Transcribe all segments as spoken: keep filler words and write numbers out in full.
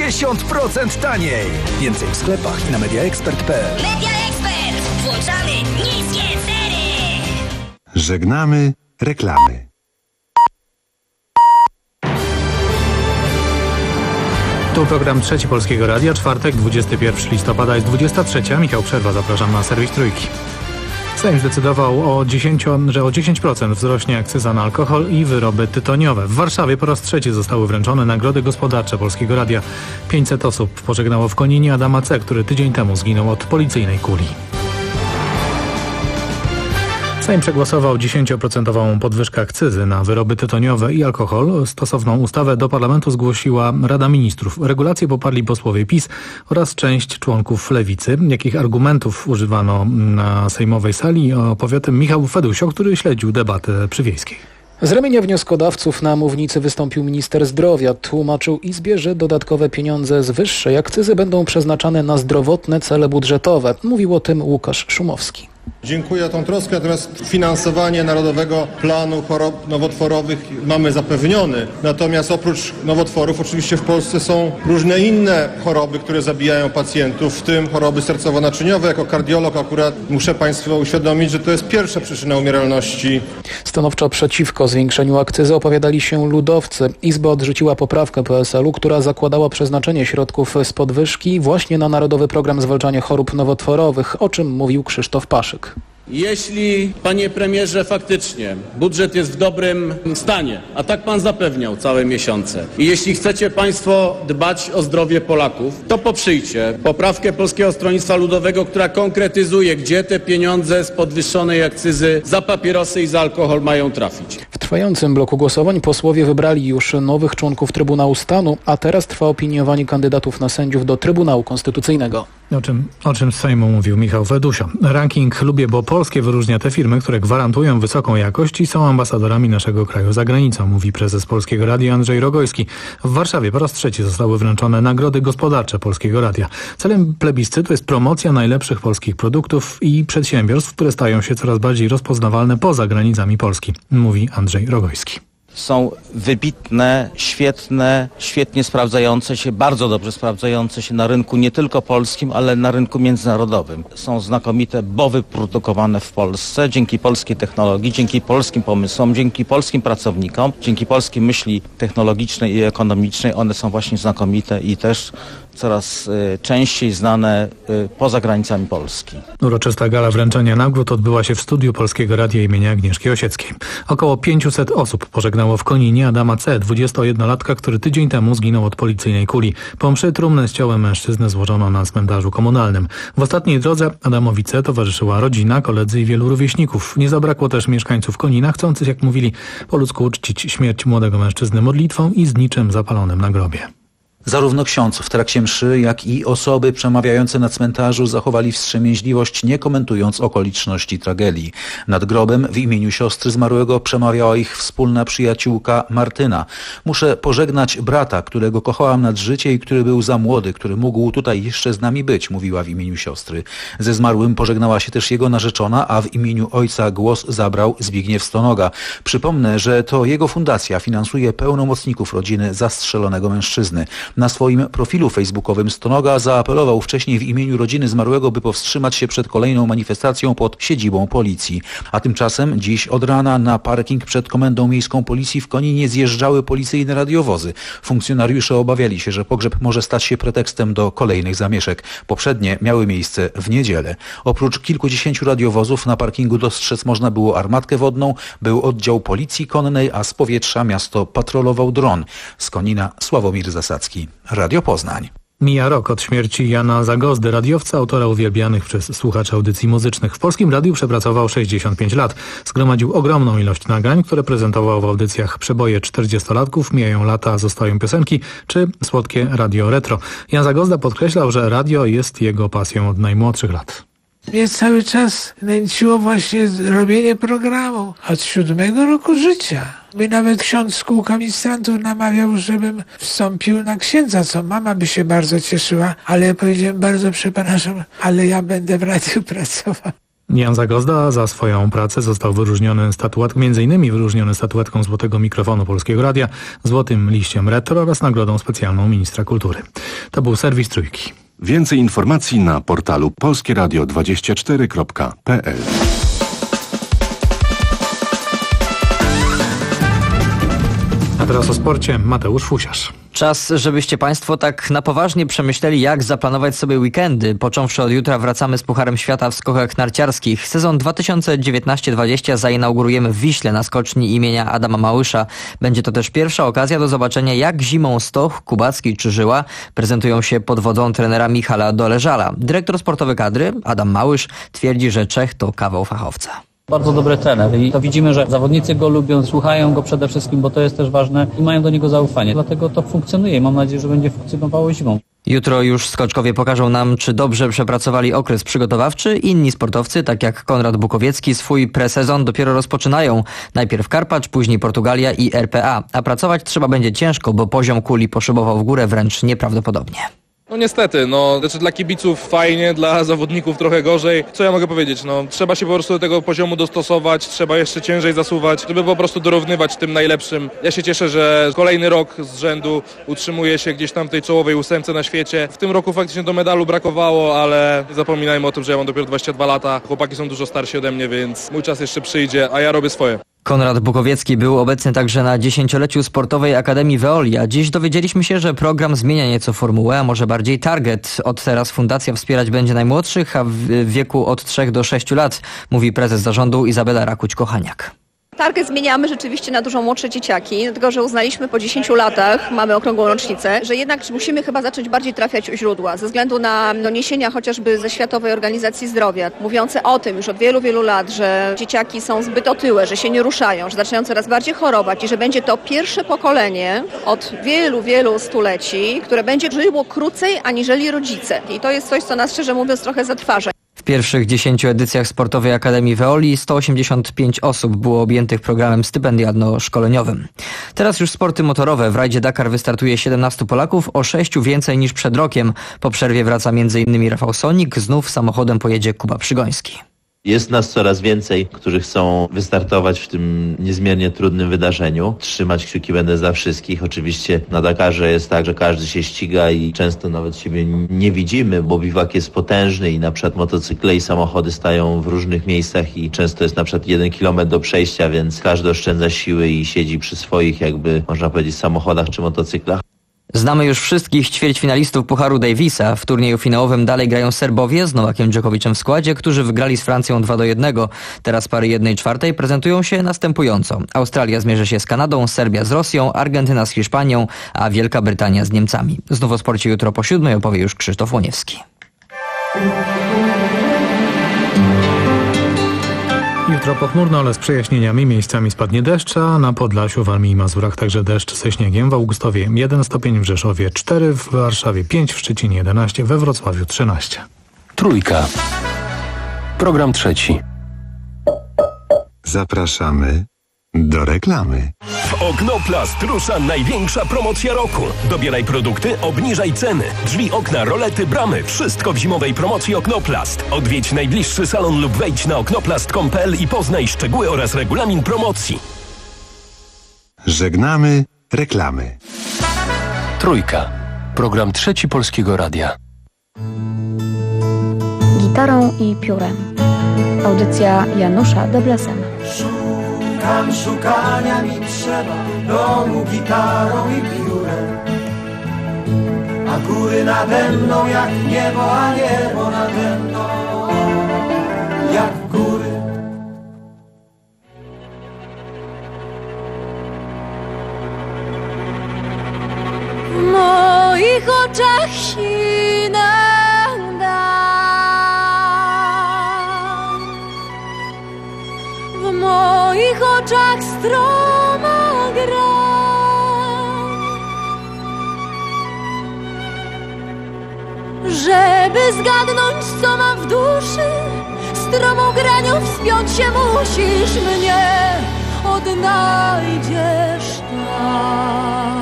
pięćdziesiąt procent taniej. Więcej w sklepach i na mediaexpert kropka pe el. MediaExpert. Włączamy niskie ceny. Żegnamy reklamy. Tu program Trzeci Polskiego Radia, czwartek, dwudziestego pierwszego listopada, jest dwudziesta trzecia. Michał Przerwa, zapraszam na serwis Trójki. Sejm zdecydował, o dziesięć, że o dziesięć procent wzrośnie akcyza na alkohol i wyroby tytoniowe. W Warszawie po raz trzeci zostały wręczone nagrody gospodarcze Polskiego Radia. pięćset osób pożegnało w Koninie Adama C., który tydzień temu zginął od policyjnej kuli. Sejm przegłosował dziesięcioprocentową podwyżkę akcyzy na wyroby tytoniowe i alkohol. Stosowną ustawę do parlamentu zgłosiła Rada Ministrów. Regulacje poparli posłowie PiS oraz część członków Lewicy. Jakich argumentów używano na sejmowej sali, opowie o tym Michał Fedusio, który śledził debatę przy Wiejskiej. Z ramienia wnioskodawców na mównicy wystąpił minister zdrowia. Tłumaczył Izbie, że dodatkowe pieniądze z wyższej akcyzy będą przeznaczane na zdrowotne cele budżetowe. Mówił o tym Łukasz Szumowski. Dziękuję za tą troskę, natomiast finansowanie Narodowego Planu Chorób Nowotworowych mamy zapewnione. Natomiast oprócz nowotworów oczywiście w Polsce są różne inne choroby, które zabijają pacjentów, w tym choroby sercowo-naczyniowe. Jako kardiolog akurat muszę Państwu uświadomić, że to jest pierwsza przyczyna umieralności. Stanowczo przeciwko zwiększeniu akcyzy opowiadali się ludowcy. Izba odrzuciła poprawkę P S L u, która zakładała przeznaczenie środków z podwyżki właśnie na Narodowy Program Zwalczania Chorób Nowotworowych, o czym mówił Krzysztof Paszyk. Jeśli, panie premierze, faktycznie budżet jest w dobrym stanie, a tak pan zapewniał całe miesiące, i jeśli chcecie państwo dbać o zdrowie Polaków, to poprzyjcie poprawkę Polskiego Stronnictwa Ludowego, która konkretyzuje, gdzie te pieniądze z podwyższonej akcyzy za papierosy i za alkohol mają trafić. W trwającym bloku głosowań posłowie wybrali już nowych członków Trybunału Stanu, a teraz trwa opiniowanie kandydatów na sędziów do Trybunału Konstytucyjnego. O czym, o czym z Sejmu mówił Michał Fedusio. Ranking Lubię, bo polskie wyróżnia te firmy, które gwarantują wysoką jakość i są ambasadorami naszego kraju za granicą, mówi prezes Polskiego Radia Andrzej Rogojski. W Warszawie po raz trzeci zostały wręczone nagrody gospodarcze Polskiego Radia. Celem plebiscytu jest promocja najlepszych polskich produktów i przedsiębiorstw, które stają się coraz bardziej rozpoznawalne poza granicami Polski, mówi Andrzej Rogojski. Są wybitne, świetne, świetnie sprawdzające się, bardzo dobrze sprawdzające się na rynku nie tylko polskim, ale na rynku międzynarodowym. Są znakomite, bo wyprodukowane w Polsce dzięki polskiej technologii, dzięki polskim pomysłom, dzięki polskim pracownikom, dzięki polskiej myśli technologicznej i ekonomicznej. One są właśnie znakomite i też coraz y, częściej znane y, poza granicami Polski. Uroczysta gala wręczenia nagród odbyła się w studiu Polskiego Radia imienia Agnieszki Osieckiej. Około pięćset osób pożegnało w Koninie Adama C., dwudziestojednolatka, który tydzień temu zginął od policyjnej kuli. Po mszy trumnę z ciałem mężczyzny złożono na cmentarzu komunalnym. W ostatniej drodze Adamowi C. towarzyszyła rodzina, koledzy i wielu rówieśników. Nie zabrakło też mieszkańców Konina, chcących, jak mówili, po ludzku uczcić śmierć młodego mężczyzny modlitwą i zniczem zapalonym na grobie. Zarówno ksiądz w trakcie mszy, jak i osoby przemawiające na cmentarzu zachowali wstrzemięźliwość, nie komentując okoliczności tragedii. Nad grobem w imieniu siostry zmarłego przemawiała ich wspólna przyjaciółka Martyna. Muszę pożegnać brata, którego kochałam nad życie i który był za młody, który mógł tutaj jeszcze z nami być, mówiła w imieniu siostry. Ze zmarłym pożegnała się też jego narzeczona, a w imieniu ojca głos zabrał Zbigniew Stonoga. Przypomnę, że to jego fundacja finansuje pełnomocników rodziny zastrzelonego mężczyzny. Na swoim profilu facebookowym Stonoga zaapelował wcześniej w imieniu rodziny zmarłego, by powstrzymać się przed kolejną manifestacją pod siedzibą policji. A tymczasem dziś od rana na parking przed Komendą Miejską Policji w Koninie zjeżdżały policyjne radiowozy. Funkcjonariusze obawiali się, że pogrzeb może stać się pretekstem do kolejnych zamieszek. Poprzednie miały miejsce w niedzielę. Oprócz kilkudziesięciu radiowozów na parkingu dostrzec można było armatkę wodną, był oddział policji konnej, a z powietrza miasto patrolował dron. Z Konina Sławomir Zasadzki. Radio Poznań. Mija rok od śmierci Jana Zagozdy, radiowca, autora uwielbianych przez słuchaczy audycji muzycznych. W Polskim Radiu przepracował sześćdziesiąt pięć lat. Zgromadził ogromną ilość nagrań, które prezentował w audycjach Przeboje czterdziestolatków, Mijają lata, zostają piosenki czy Słodkie Radio Retro. Jan Zagozda podkreślał, że radio jest jego pasją od najmłodszych lat. Mnie cały czas nęciło właśnie robienie programu od siódmego roku życia. By nawet ksiądz z kółka ministrantów namawiał, żebym wstąpił na księdza, co mama by się bardzo cieszyła, ale ja powiedziałem: bardzo przepraszam, ale ja będę w radiu pracował. Jan Zagozda za swoją pracę został wyróżniony statuetką, między innymi wyróżniony statuetką Złotego Mikrofonu Polskiego Radia, Złotym Liściem Retro oraz nagrodą specjalną ministra kultury. To był serwis Trójki. Więcej informacji na portalu polskie radio dwadzieścia cztery kropka p l. A teraz o sporcie. Mateusz Fusiarz. Czas, żebyście Państwo tak na poważnie przemyśleli, jak zaplanować sobie weekendy. Począwszy od jutra wracamy z Pucharem Świata w skokach narciarskich. Sezon dwa tysiące dziewiętnaście dwadzieścia zainaugurujemy w Wiśle na skoczni imienia Adama Małysza. Będzie to też pierwsza okazja do zobaczenia, jak zimą Stoch, Kubacki czy Żyła prezentują się pod wodzą trenera Michala Doleżala. Dyrektor sportowy kadry, Adam Małysz, twierdzi, że Czech to kawał fachowca. Bardzo dobry trener i to widzimy, że zawodnicy go lubią, słuchają go przede wszystkim, bo to jest też ważne i mają do niego zaufanie. Dlatego to funkcjonuje i mam nadzieję, że będzie funkcjonowało zimą. Jutro już skoczkowie pokażą nam, czy dobrze przepracowali okres przygotowawczy. Inni sportowcy, tak jak Konrad Bukowiecki, swój presezon dopiero rozpoczynają. Najpierw Karpacz, później Portugalia i R P A. A pracować trzeba będzie ciężko, bo poziom kuli poszybował w górę wręcz nieprawdopodobnie. No niestety, no znaczy dla kibiców fajnie, dla zawodników trochę gorzej. Co ja mogę powiedzieć, no trzeba się po prostu do tego poziomu dostosować, trzeba jeszcze ciężej zasuwać, żeby po prostu dorównywać tym najlepszym. Ja się cieszę, że kolejny rok z rzędu utrzymuje się gdzieś tam w tej czołowej ósemce na świecie. W tym roku faktycznie do medalu brakowało, ale nie zapominajmy o tym, że ja mam dopiero dwadzieścia dwa lata. Chłopaki są dużo starsi ode mnie, więc mój czas jeszcze przyjdzie, a ja robię swoje. Konrad Bukowiecki był obecny także na dziesięcioleciu Sportowej Akademii Veolia. Dziś dowiedzieliśmy się, że program zmienia nieco formułę, a może bardziej target. Od teraz fundacja wspierać będzie najmłodszych, a w wieku od trzech do sześciu lat, mówi prezes zarządu Izabela Rakuć-Kochaniak. Target zmieniamy rzeczywiście na dużo młodsze dzieciaki, dlatego że uznaliśmy po dziesięciu latach, mamy okrągłą rocznicę, że jednak musimy chyba zacząć bardziej trafiać u źródła, ze względu na doniesienia chociażby ze Światowej Organizacji Zdrowia, mówiące o tym już od wielu, wielu lat, że dzieciaki są zbyt otyłe, że się nie ruszają, że zaczynają coraz bardziej chorować i że będzie to pierwsze pokolenie od wielu, wielu stuleci, które będzie żyło krócej aniżeli rodzice. I to jest coś, co nas szczerze mówiąc trochę zatrważa. W pierwszych dziesięciu edycjach Sportowej Akademii Veoli sto osiemdziesiąt pięć osób było objętych programem stypendialno-szkoleniowym. Teraz już sporty motorowe. W rajdzie Dakar wystartuje siedemnastu Polaków, o sześciu więcej niż przed rokiem. Po przerwie wraca między innymi Rafał Sonik, znów samochodem pojedzie Kuba Przygoński. Jest nas coraz więcej, którzy chcą wystartować w tym niezmiernie trudnym wydarzeniu. Trzymać kciuki będę za wszystkich. Oczywiście na Dakarze jest tak, że każdy się ściga i często nawet siebie nie widzimy, bo biwak jest potężny i na przykład motocykle i samochody stają w różnych miejscach i często jest na przykład jeden kilometr do przejścia, więc każdy oszczędza siły i siedzi przy swoich, jakby można powiedzieć, samochodach czy motocyklach. Znamy już wszystkich ćwierćfinalistów Pucharu Davisa. W turnieju finałowym dalej grają Serbowie z Nowakiem Dżokowiczem w składzie, którzy wygrali z Francją dwa do jednego. Teraz pary jednej czwartej prezentują się następująco. Australia zmierzy się z Kanadą, Serbia z Rosją, Argentyna z Hiszpanią, a Wielka Brytania z Niemcami. Znów o sporcie jutro po siódmej opowie już Krzysztof Łoniewski. Jutro pochmurno, ale z przejaśnieniami. Miejscami spadnie deszcz, a na Podlasiu, Warmii i Mazurach także deszcz ze śniegiem. W Augustowie jeden stopień, w Rzeszowie cztery, w Warszawie pięć, w Szczecinie jedenaście, we Wrocławiu trzynaście. Trójka. Program trzeci. Zapraszamy do reklamy. W Oknoplast rusza największa promocja roku. Dobieraj produkty, obniżaj ceny. Drzwi, okna, rolety, bramy. Wszystko w zimowej promocji Oknoplast. Odwiedź najbliższy salon lub wejdź na oknoplast kropka com kropka pe el i poznaj szczegóły oraz regulamin promocji. Żegnamy reklamy. Trójka. Program trzeci Polskiego Radia. Gitarą i piórem. Audycja Janusza Deblesena. Szukam, szukania mi trzeba, domu gitarą i piórem. A góry nade mną jak niebo, a niebo nade mną jak góry. W moich oczach sinę w moich oczach stroma gra. Żeby zgadnąć, co mam w duszy, stromą granią wspiąć się musisz, mnie odnajdziesz tam.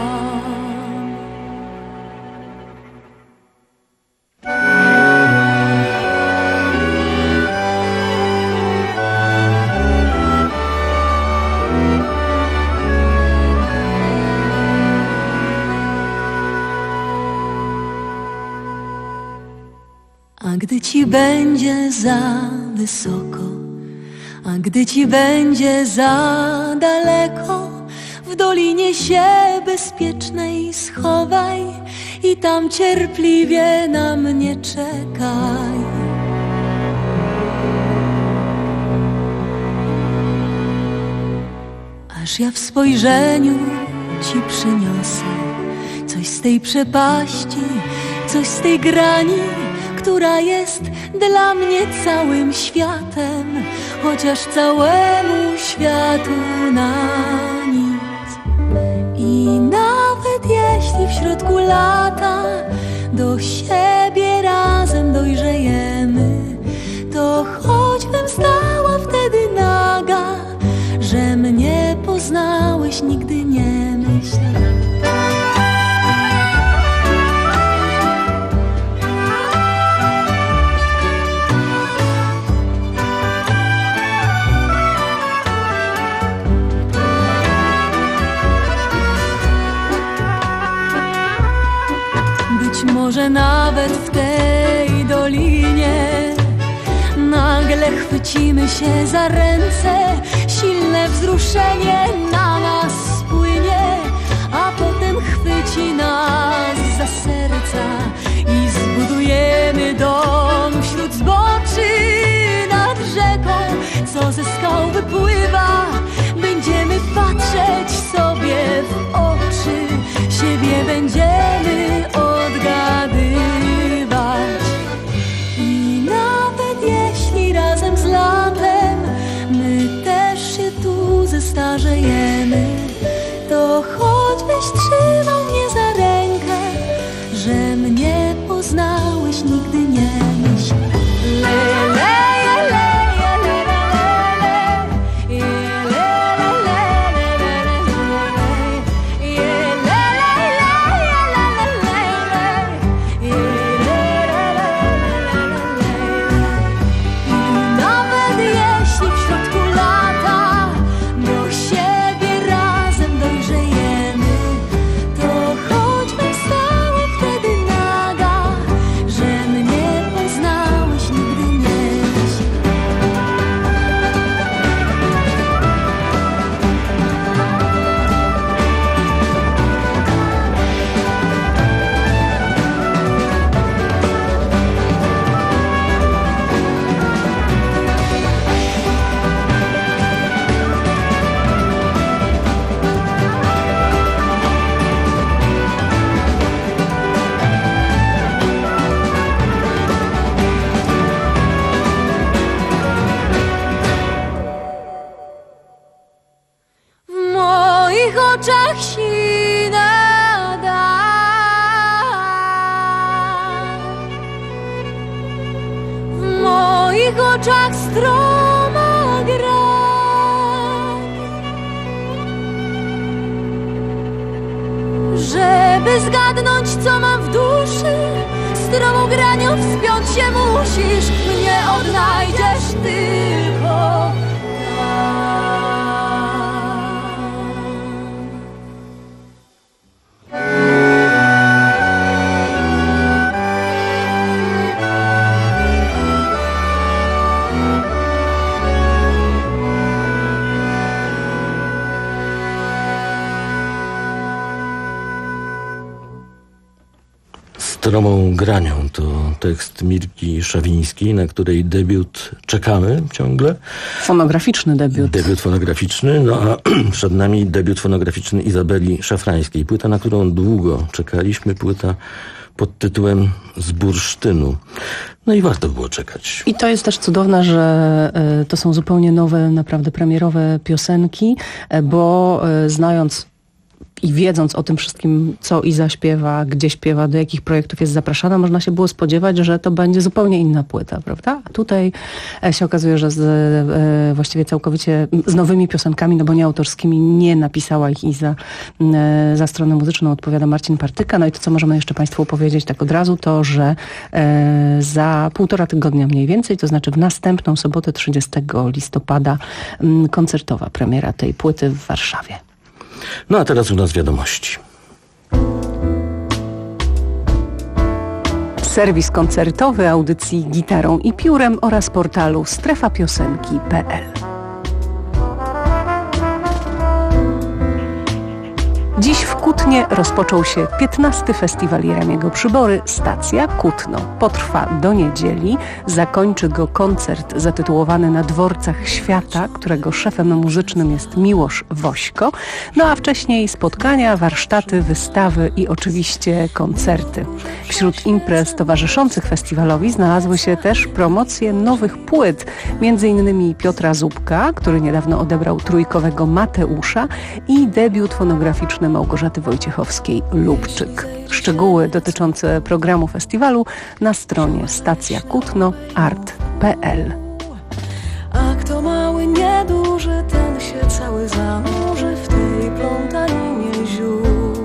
A gdy ci będzie za wysoko, a gdy ci będzie za daleko, w dolinie się bezpiecznej schowaj i tam cierpliwie na mnie czekaj. Aż ja w spojrzeniu ci przyniosę coś z tej przepaści, coś z tej grani, która jest dla mnie całym światem, chociaż całemu światu na nic. I nawet jeśli w środku lata do siebie razem dojrzejemy, to choćbym stała wtedy naga, że mnie poznałeś, nigdy nie myśl. Być może nawet w tej dolinie nagle chwycimy się za ręce, silne wzruszenie na nas spłynie, a potem chwyci nas za serca i zbudujemy dom wśród zboczy nad rzeką, co ze skał wypływa. Będziemy patrzeć sobie w oczy, siebie będziemy odgadywać. I nawet jeśli razem z latem my też się tu zestarzejemy, to choćbyś trzymał mnie za rękę, że mnie poznałeś, nigdy nie myśl. Le, le, le, le. Żeby zgadnąć, co mam w duszy, stromą granią wspiąć się musisz, mnie odnajdziesz tylko Stromą granią to tekst Mirki Szawińskiej, na której debiut czekamy ciągle. Fonograficzny debiut. Debiut fonograficzny, no a przed nami debiut fonograficzny Izabeli Szafrańskiej. Płyta, na którą długo czekaliśmy, płyta pod tytułem Z bursztynu. No i warto było czekać. I to jest też cudowne, że y, to są zupełnie nowe, naprawdę premierowe piosenki, y, bo y, znając i wiedząc o tym wszystkim, co Iza śpiewa, gdzie śpiewa, do jakich projektów jest zapraszana, można się było spodziewać, że to będzie zupełnie inna płyta, prawda? A tutaj się okazuje, że z, e, właściwie całkowicie z nowymi piosenkami, no bo nie autorskimi, nie napisała ich Iza. E, za stronę muzyczną odpowiada Marcin Partyka. No i to, co możemy jeszcze Państwu powiedzieć tak od razu, to, że e, za półtora tygodnia mniej więcej, to znaczy w następną sobotę trzydziestego listopada m, koncertowa premiera tej płyty w Warszawie. No a teraz u nas wiadomości. Serwis koncertowy audycji Gitarą i Piórem oraz portalu strefa piosenki kropka pe el. Dziś w Kutnie rozpoczął się piętnasty Festiwal Jeremiego Przybory Stacja Kutno. Potrwa do niedzieli, zakończy go koncert zatytułowany Na dworcach świata, którego szefem muzycznym jest Miłosz Wośko, no a wcześniej spotkania, warsztaty, wystawy i oczywiście koncerty. Wśród imprez towarzyszących festiwalowi znalazły się też promocje nowych płyt, między innymi Piotra Zubka, który niedawno odebrał trójkowego Mateusza i debiut fonograficzny Małgorzaty Wojciechowskiej Lubczyk. Szczegóły dotyczące programu festiwalu na stronie stacja kutno art kropka pe el. A kto mały, nieduży, ten się cały zanurzy w tej plątaninie ziół.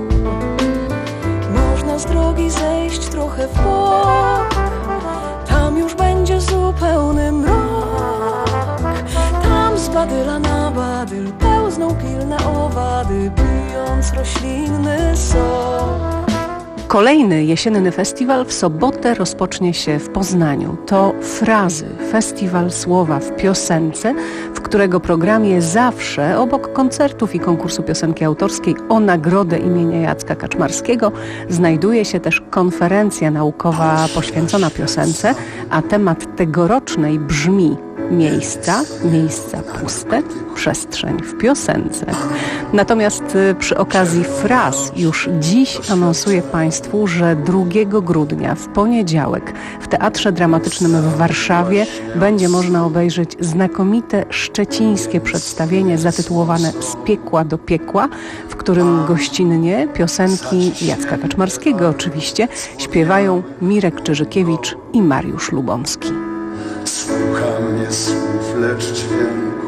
Można z drogi zejść trochę w bok, tam już będzie zupełny mrok. Tam z badyla na badyl pełzną pilne owady, pijąc roślinny sok. Kolejny jesienny festiwal w sobotę rozpocznie się w Poznaniu. To Frazy, festiwal słowa w piosence, w którego programie zawsze obok koncertów i konkursu piosenki autorskiej o nagrodę imienia Jacka Kaczmarskiego znajduje się też konferencja naukowa poświęcona piosence, a temat tegorocznej brzmi Miejsca, miejsca puste, przestrzeń w piosence. Natomiast przy okazji fraz już dziś anonsuję Państwu, że drugiego grudnia w poniedziałek w Teatrze Dramatycznym w Warszawie będzie można obejrzeć znakomite szczecińskie przedstawienie zatytułowane Z piekła do piekła, w którym gościnnie piosenki Jacka Kaczmarskiego oczywiście śpiewają Mirek Czyżykiewicz i Mariusz Lubomski. Słucham nie słów, lecz dźwięku,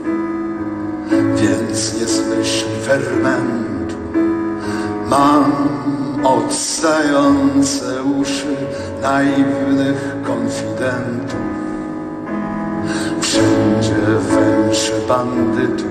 więc nie słyszę fermentu. Mam odstające uszy naiwnych konfidentów. Wszędzie węczy bandytów,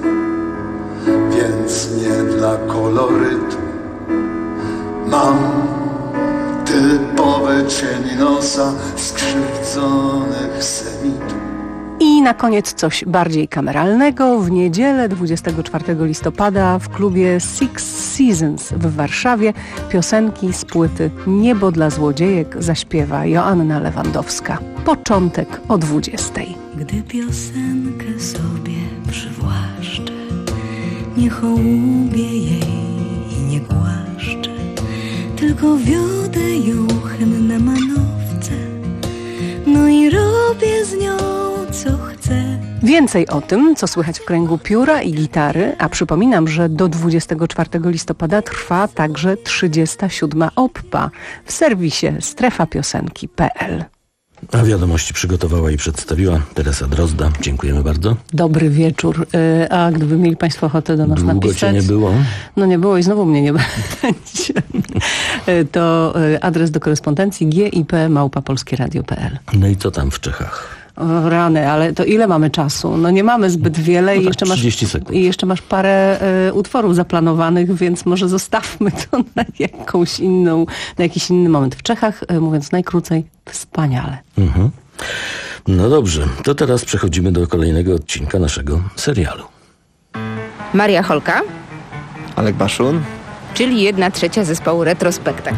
więc nie dla kolorytu. Mam typowe cieni nosa skrzywdzonych semitów. I na koniec coś bardziej kameralnego. W niedzielę dwudziestego czwartego listopada w klubie Six Seasons w Warszawie piosenki z płyty Niebo dla złodziejek zaśpiewa Joanna Lewandowska. Początek o dwudziestej. Gdy piosenkę sobie przywłaszczę, nie hołubię jej i nie głaszczę, tylko wiodę ją hen na manowce, no i robię z nią co chcę. Więcej o tym, co słychać w kręgu pióra i gitary, a przypominam, że do dwudziestego czwartego listopada trwa także trzydziesta siódma OPPA w serwisie strefa piosenki kropka pe el. A wiadomości przygotowała i przedstawiła Teresa Drozda. Dziękujemy bardzo. Dobry wieczór. A gdyby mieli Państwo ochotę do nas Długo napisać... Cię nie było? No nie było i znowu mnie nie będzie. To adres do korespondencji g i p małpa polskie radio kropka pe el. No i co tam w Czechach? O, rany, ale to ile mamy czasu? No nie mamy zbyt wiele no i, tak, jeszcze masz, trzydzieści sekund. i jeszcze masz parę y, utworów zaplanowanych, więc może zostawmy to na jakąś inną, na jakiś inny moment. W Czechach, y, mówiąc najkrócej, wspaniale. Mhm. No dobrze, to teraz przechodzimy do kolejnego odcinka naszego serialu. Maria Holka, Alek Baszun, czyli jedna trzecia zespołu Retrospektakl.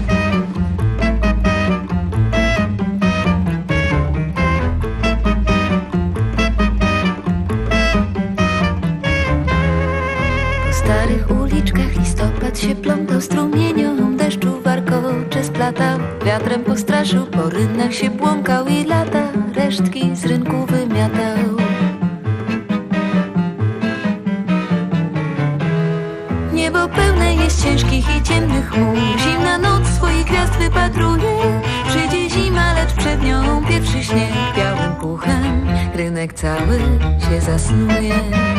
Po starych uliczkach listopad się plątał strumieniom deszczu, warkocze splatał, wiatrem postraszył, po rynnach się błąkał i lata resztki z rynku wymiatał. Niebo pełne jest ciężkich i ciemnych chmur, zimna noc swoich gwiazd wypatruje. Przyjdzie zima, lecz przed nią pierwszy śnieg białym puchem, rynek cały się zasnuje.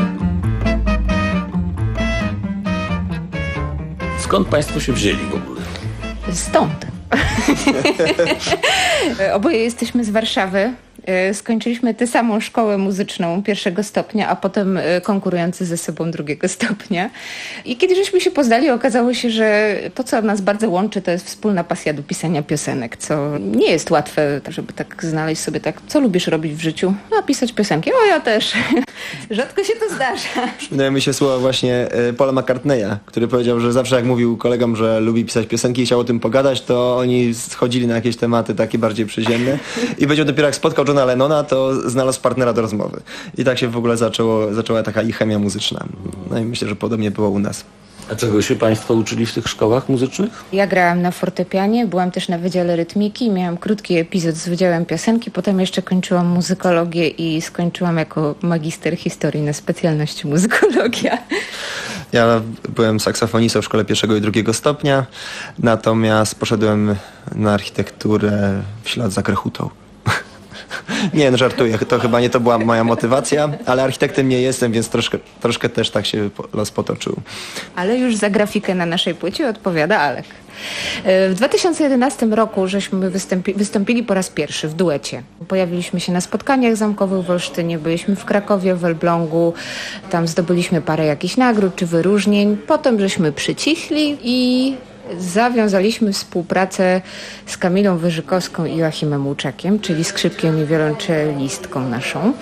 Skąd Państwo się wzięli w ogóle? Stąd. Oboje jesteśmy z Warszawy. Skończyliśmy tę samą szkołę muzyczną pierwszego stopnia, a potem konkurujący ze sobą drugiego stopnia. I kiedy żeśmy się poznali, okazało się, że to, co nas bardzo łączy, to jest wspólna pasja do pisania piosenek, co nie jest łatwe, żeby tak znaleźć sobie tak, co lubisz robić w życiu? A pisać piosenki. O, ja też. Rzadko się to zdarza. Przypomniały mi się słowa właśnie Paula McCartneya, który powiedział, że zawsze jak mówił kolegom, że lubi pisać piosenki i chciał o tym pogadać, to oni schodzili na jakieś tematy takie bardziej przyziemne i powiedział, dopiero jak spotkał Johna Lennona, to znalazł partnera do rozmowy. I tak się w ogóle zaczęło, zaczęła taka ich chemia muzyczna. No i myślę, że podobnie było u nas. A czego się Państwo uczyli w tych szkołach muzycznych? Ja grałam na fortepianie, byłam też na Wydziale Rytmiki, miałam krótki epizod z Wydziałem Piosenki, potem jeszcze kończyłam muzykologię i skończyłam jako magister historii na specjalności muzykologia. Ja byłem saksofonistą w szkole pierwszego i drugiego stopnia, natomiast poszedłem na architekturę w ślad za Krechutą. Nie, no żartuję, to chyba nie to była moja motywacja, ale architektem nie jestem, więc troszkę, troszkę też tak się los potoczył. Ale już za grafikę na naszej płycie odpowiada Alek. W dwa tysiące jedenastym roku żeśmy wystąpi, wystąpili po raz pierwszy w duecie. Pojawiliśmy się na spotkaniach zamkowych w Olsztynie, byliśmy w Krakowie, w Elblągu, tam zdobyliśmy parę jakichś nagród czy wyróżnień. Potem żeśmy przycichli i zawiązaliśmy współpracę z Kamilą Wyżykowską i Joachimem Łuczakiem, czyli skrzypkiem i wiolonczelistką naszą,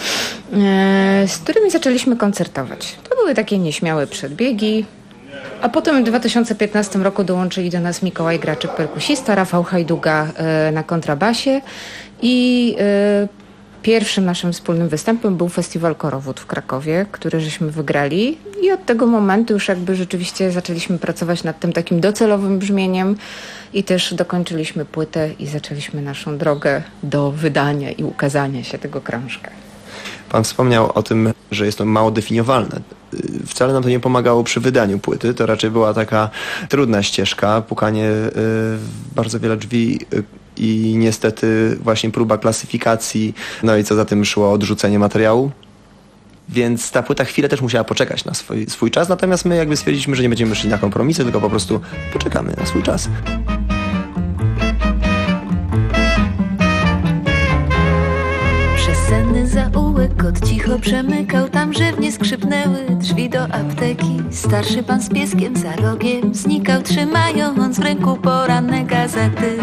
z którymi zaczęliśmy koncertować. To były takie nieśmiałe przedbiegi. A potem w dwa tysiące piętnastym roku dołączyli do nas Mikołaj Graczyk, perkusista, Rafał Hajduga na kontrabasie i pierwszym naszym wspólnym występem był Festiwal Korowód w Krakowie, który żeśmy wygrali i od tego momentu już jakby rzeczywiście zaczęliśmy pracować nad tym takim docelowym brzmieniem i też dokończyliśmy płytę i zaczęliśmy naszą drogę do wydania i ukazania się tego krążka. Pan wspomniał o tym, że jest to mało definiowalne. Wcale nam to nie pomagało przy wydaniu płyty, to raczej była taka trudna ścieżka, pukanie w bardzo wiele drzwi i niestety właśnie próba klasyfikacji, no i co za tym szło, odrzucenie materiału. Więc ta płyta chwilę też musiała poczekać na swój, swój czas, natomiast my jakby stwierdziliśmy, że nie będziemy szli na kompromisy, tylko po prostu poczekamy na swój czas. Senny zaułek kot cicho przemykał, tam żywnie skrzypnęły drzwi do apteki. Starszy pan z pieskiem za rogiem znikał, trzymając w ręku poranne gazety.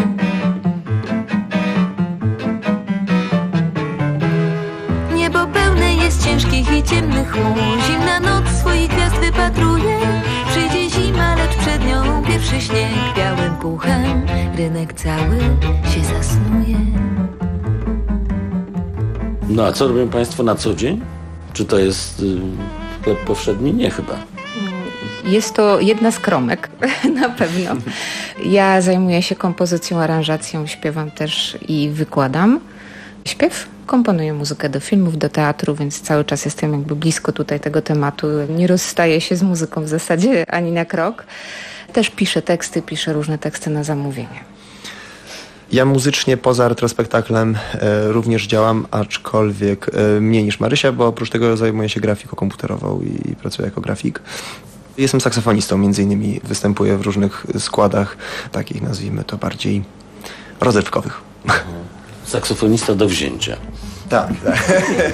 Niebo pełne jest ciężkich i ciemnych chmur, zimna noc swoich gwiazd wypatruje. Przyjdzie zima, lecz przed nią pierwszy śnieg białym puchem. Rynek cały się zasnuje. No a co robią Państwo na co dzień? Czy to jest y, sklep powszedni? Nie chyba. Jest to jedna z kromek, na pewno. Ja zajmuję się kompozycją, aranżacją, śpiewam też i wykładam. Śpiew, komponuję muzykę do filmów, do teatru, więc cały czas jestem jakby blisko tutaj tego tematu. Nie rozstaję się z muzyką w zasadzie ani na krok. Też piszę teksty, piszę różne teksty na zamówienie. Ja muzycznie poza retrospektaklem e, również działam, aczkolwiek e, mniej niż Marysia, bo oprócz tego zajmuję się grafiką komputerową i, i pracuję jako grafik. Jestem saksofonistą, między innymi występuję w różnych składach, takich nazwijmy to bardziej rozrywkowych. Saksofonista do wzięcia. Tak, tak.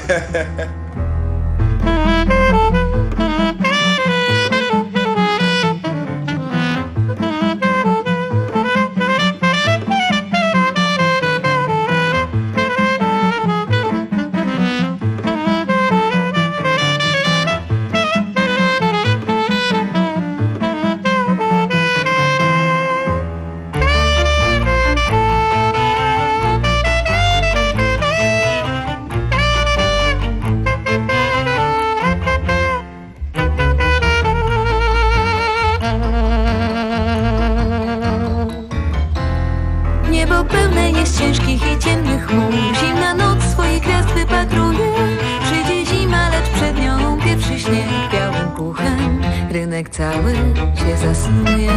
Cały się zasnuje.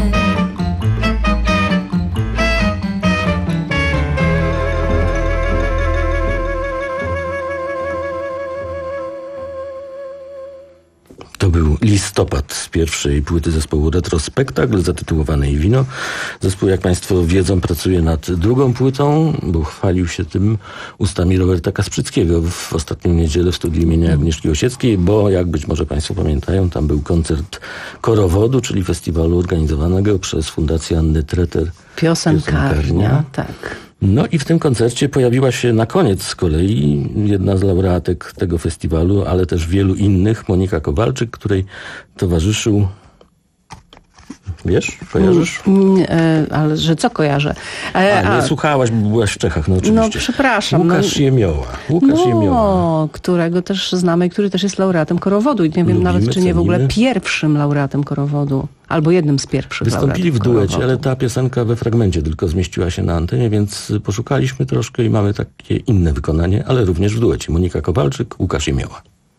To był list Listopad z pierwszej płyty zespołu Retrospektakl zatytułowanej Wino. Zespół, jak Państwo wiedzą, pracuje nad drugą płytą, bo chwalił się tym ustami Roberta Kasprzyckiego w ostatnią niedzielę w studiu imienia Agnieszki Osieckiej, bo jak być może Państwo pamiętają, tam był koncert Korowodu, czyli festiwalu organizowanego przez Fundację Anny Treter. Piosenkarnia, tak. No i w tym koncercie pojawiła się na koniec z kolei jedna z laureatek tego festiwalu, ale też wielu innych, Monika Kowalczyk, której towarzyszył... Wiesz? Kojarzysz? Nie, ale że co kojarzę? E, a, nie a... słuchałaś, bo byłaś w Czechach, no oczywiście. No przepraszam. Łukasz no, Jemioła. Łukasz no, Jemioła. którego też znamy i który też jest laureatem Korowodu. I nie wiem Lubimy, nawet, czy nie w ogóle pierwszym laureatem Korowodu. Albo jednym z pierwszych. Wystąpili w duecie, ale ta piosenka we fragmencie tylko zmieściła się na antenie, więc poszukaliśmy troszkę i mamy takie inne wykonanie, ale również w duecie. Monika Kowalczyk, Łukasz Jemioła.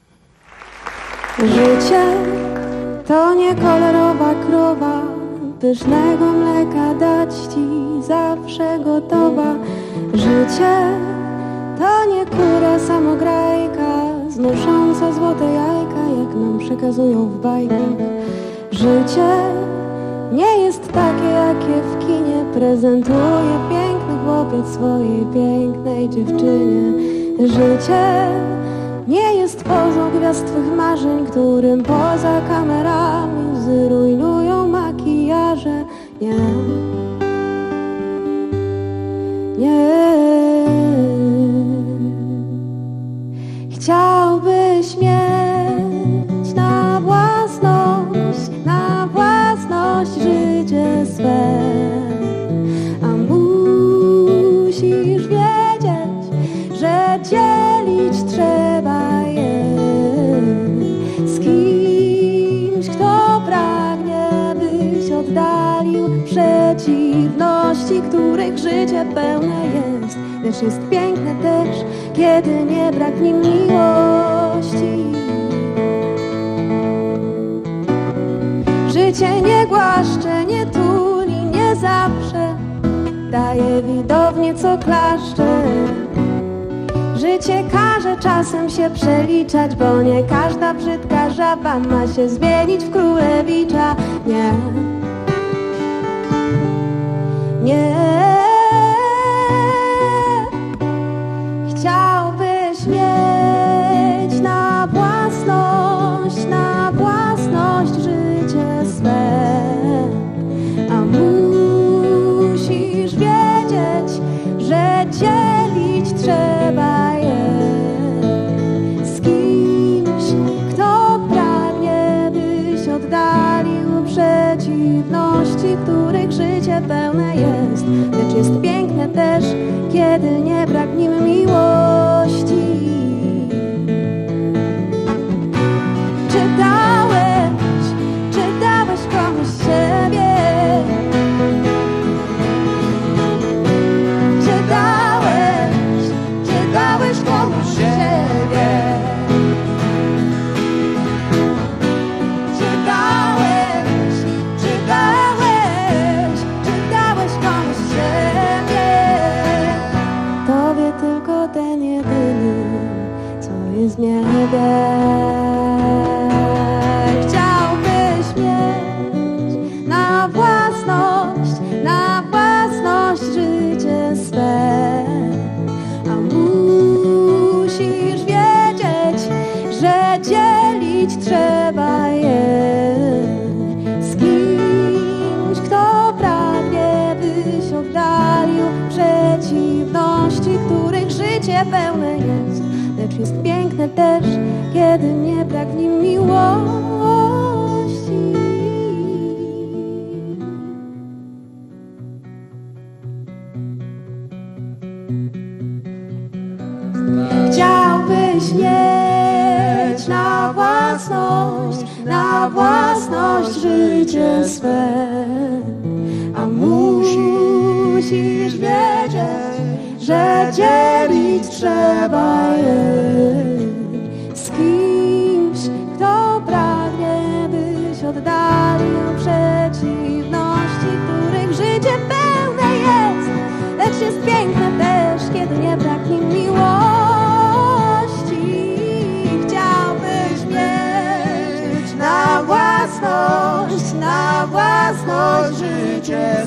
Życie to nie kolorowa krowa, pysznego mleka dać ci zawsze gotowa. Życie to nie kura samograjka, znosząca złote jajka, jak nam przekazują w bajkach. Życie nie jest takie, jakie w kinie prezentuje piękny chłopiec swojej pięknej dziewczynie. Życie nie jest pozą gwiazd twych marzeń, którym poza kamerami zrujnują makijaże. Nie, nie. Chciałbyś mieć na własność, na własność życie swe, a musisz wiedzieć, że dzielić trzeba je z kimś, kto pragnie, byś oddalił przeciwności, których życie pełne jest. Lecz jest piękne też, kiedy nie brak w nim miłości. Życie nie głaszcze, nie tuli, nie zawsze daje widownię, co klaszcze. Życie każe czasem się przeliczać, bo nie każda brzydka żaba ma się zmienić w królewicza. Nie, nie. Chciałbyś mieć na własność, na własność życie swe, a musisz wiedzieć, że dzielić trzeba je z kimś, kto pragnie, byś oddalił przeciwności, których życie pełne jest. Lecz jest piękne też, kiedy nie brak w nim miłości. Czytałeś, czytałeś komuś siebie. Czytałeś, czytałeś komuś siebie. Czytałeś, czytałeś, czytałeś komuś siebie. To wie tylko ten jedyny, co jest w niebie. Chciałbyś mieć na własność, na własność życie swe, a musisz wiedzieć, że dzielić trzeba je z kimś, kto pragnie, byś oddalił przeciwności, których życie pełne jest. Lecz jest piękne też, kiedy nie brak w nim miłości. Chciałbyś mieć na własność, na własność życie swe, a musisz wiedzieć, że dzielić trzeba je z kimś, kto pragnie, byś oddalił przeciwności, których życie pełne jest. Lecz jest piękne też, kiedy nie brak w nim miłości. Chciałbyś mieć na własność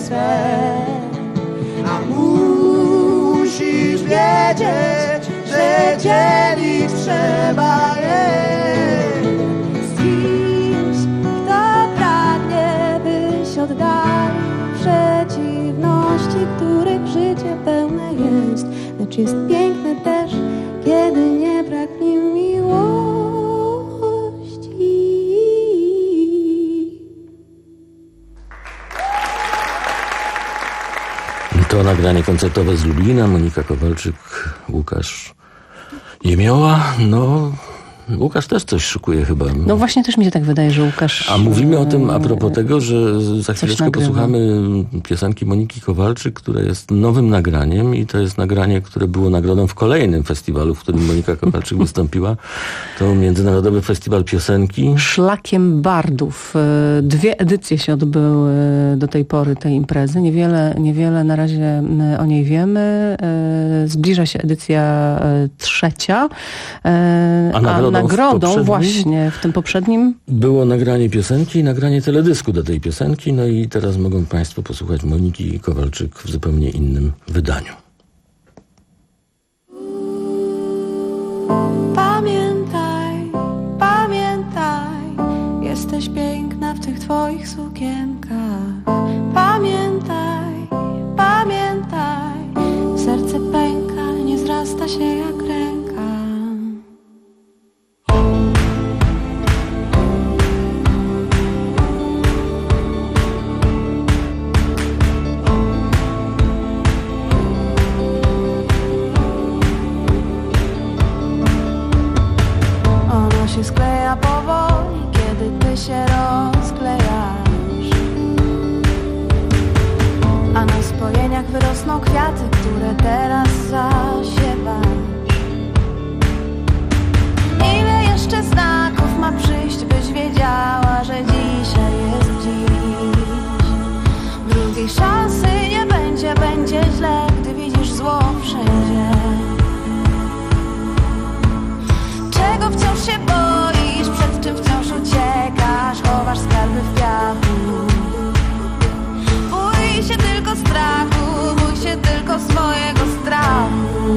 chce. A musisz wiedzieć, że dzielić trzeba je z kimś, kto pragnie, byś oddali przeciwności, których życie pełne jest, lecz jest piękne też, kiedy nie braknie miłości. To nagranie koncertowe z Lublina, Monika Kowalczyk, Łukasz Jemioła. No, Łukasz też coś szykuje chyba. No właśnie też mi się tak wydaje, że Łukasz... A mówimy o tym a propos tego, że za chwileczkę posłuchamy piosenki Moniki Kowalczyk, która jest nowym nagraniem i to jest nagranie, które było nagrodą w kolejnym festiwalu, w którym Monika Kowalczyk wystąpiła. To Międzynarodowy Festiwal Piosenki. Szlakiem Bardów. Dwie edycje się odbyły do tej pory tej imprezy. Niewiele, niewiele na razie o niej wiemy. Zbliża się edycja trzecia. A nagrodą, a nagrodą właśnie w tym poprzednim było nagranie piosenki i nagranie teledysku do tej piosenki. No i teraz mogą Państwo posłuchać Moniki Kowalczyk w zupełnie innym wydaniu. Pamiętaj, pamiętaj, jesteś piękna w tych twoich sukienkach. Pamiętaj, pamiętaj, serce pęka, ale nie zrasta się jak ręka. Się skleja powoli, kiedy ty się rozklejasz, a na spojeniach wyrosną kwiaty, które teraz zasiewasz. Ile jeszcze znaków ma przyjść, byś wiedziała, że dzisiaj jest dziś. Drugiej szansy nie będzie, będzie źle, gdy widzisz zło wszędzie. Czego wciąż się boisz, przed czym wciąż uciekasz, chowasz skarby w piachu. Bój się tylko strachu, bój się tylko swojego strachu.